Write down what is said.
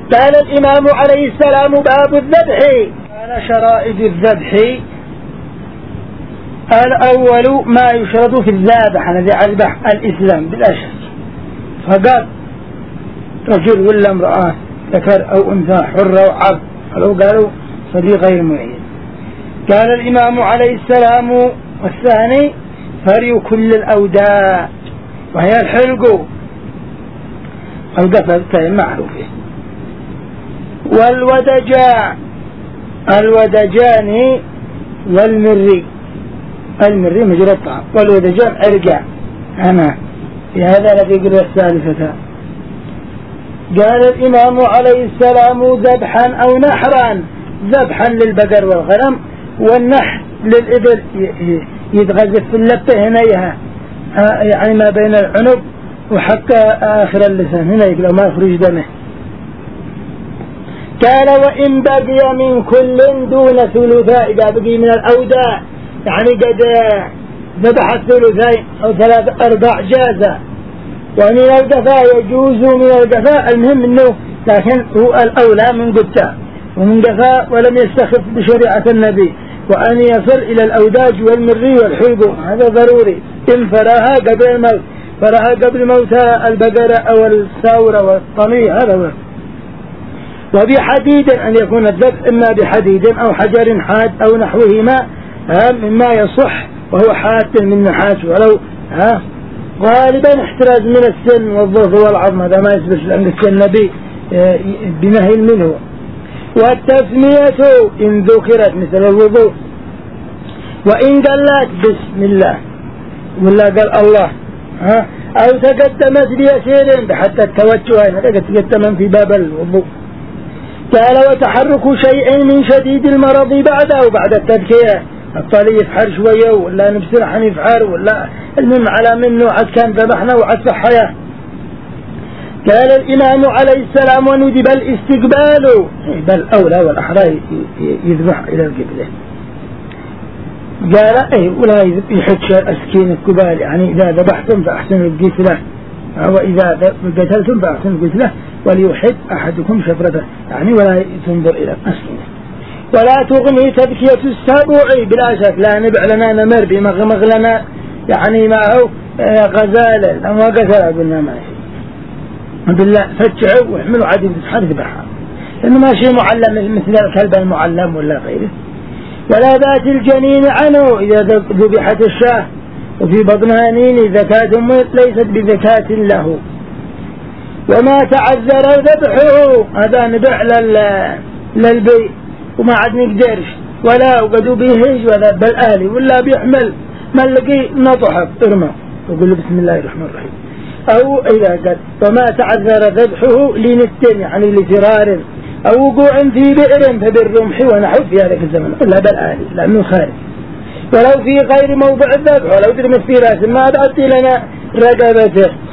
قال الإمام عليه السلام: باب الذبح. قال: شرائط الذبح: الأول ما يشرط في الذبح، الذبح الإسلام بلا شك. فقال: رجل ولا امرأة، ذكر أو أنثى، حر أو عبد، لو قالوا صديق غير معين. قال الإمام عليه السلام: والثاني فري كل الأوداء، وهي الحلق القفل معروفة، والودجاء، الودجان والمري، المري مجرى الطعام، والودجان أرجع أنا في هذا الذي يقول الثالثة. قال الإمام عليه السلام: ذبحا أو نحرا، ذبحا للبقر والغنم، والنحر للإبل يتغذف في اللبة هنيها، يعني ما بين العنق وحتى آخر اللسان هنا يقول ما يخرج دمه. قال: وإن بقي من كل دون ثلثاء، إذا بقي من الأوداء يعني قد ذبح الثلثين أو 3/4 جازة. ومن القفاء يجوز من القفاء، المهم أنه لكن هو الأولى من قدام ومن قفاء ولم يستخف بشريعة النبي، وأن يصل إلى الأوداج والمري والحلق، هذا ضروري. إن فراها قبل الموت، فراها قبل موت البقرة أو الثورة والطمي، هذا هو. وبحديد، أن يكون الذبح إما بحديد أو حجر حاد أو نحوهما مما يصح، وهو حاد من نحاس، ولو غالبا احتراز من السن والضغط والعظم، هذا ما يثبت لأن النبي بنهي منه. والتسمية إن ذكرت مثل الوضوء، وإن قالت بسم الله ولا قال الله أو تقدمت بيسير حتى التوجه، تقدم في باب الوضوء. قال: وتحرك شيء من شديد المرض بعده، بعد التذكية، الطالي يفحر شوية ولا نفسنا حنفحر ولا المهم على منه عد كان ذبحنا وعد صحية. قال الإمام عليه السلام: وندب الاستقبال، بل أولى والأحرى يذبح إلى القبلة. قال: ولا يحج أسكين الكبال، يعني إذا ذبحتم فأحسن القتلة، وإذا قتلتم فأحسن القتلة، وليحب أحدكم شفرته، يعني ولا تنظر إلى أسكينه. ولا تغني تبكية السبع، بلا شك لا نبع لنا نمر بمغمغ لنا، يعني معه غزالة لما قتل قلنا ما شيء بالله، فتشعوا واحملوا عدد تحرك بحر، لأنه ما شيء معلم مثل الكلب المعلم ولا غيره. ولا ذات الجنين عنه، إذا ذبحت الشاه وفي بطنها نين زكاة ليست بزكاة له. وما تعذر ذبحه، هذا نبع للبي وما عاد نقدرش، ولا وقدوا بيهج ولا بالآلي ولا بيحمل ما لقي نطحب ارمى وقل بسم الله الرحمن الرحيم. أو إذا قد وما تعذر ذبحه لنتن، يعني لفرار أو وقوع في بئر فبالرمح ونحو في هذا الزمن، ولا بالآلي لأنه خارج. ولو في غير موضع الذبح، ولو ترمس في رأس ما أدعت لنا رقبته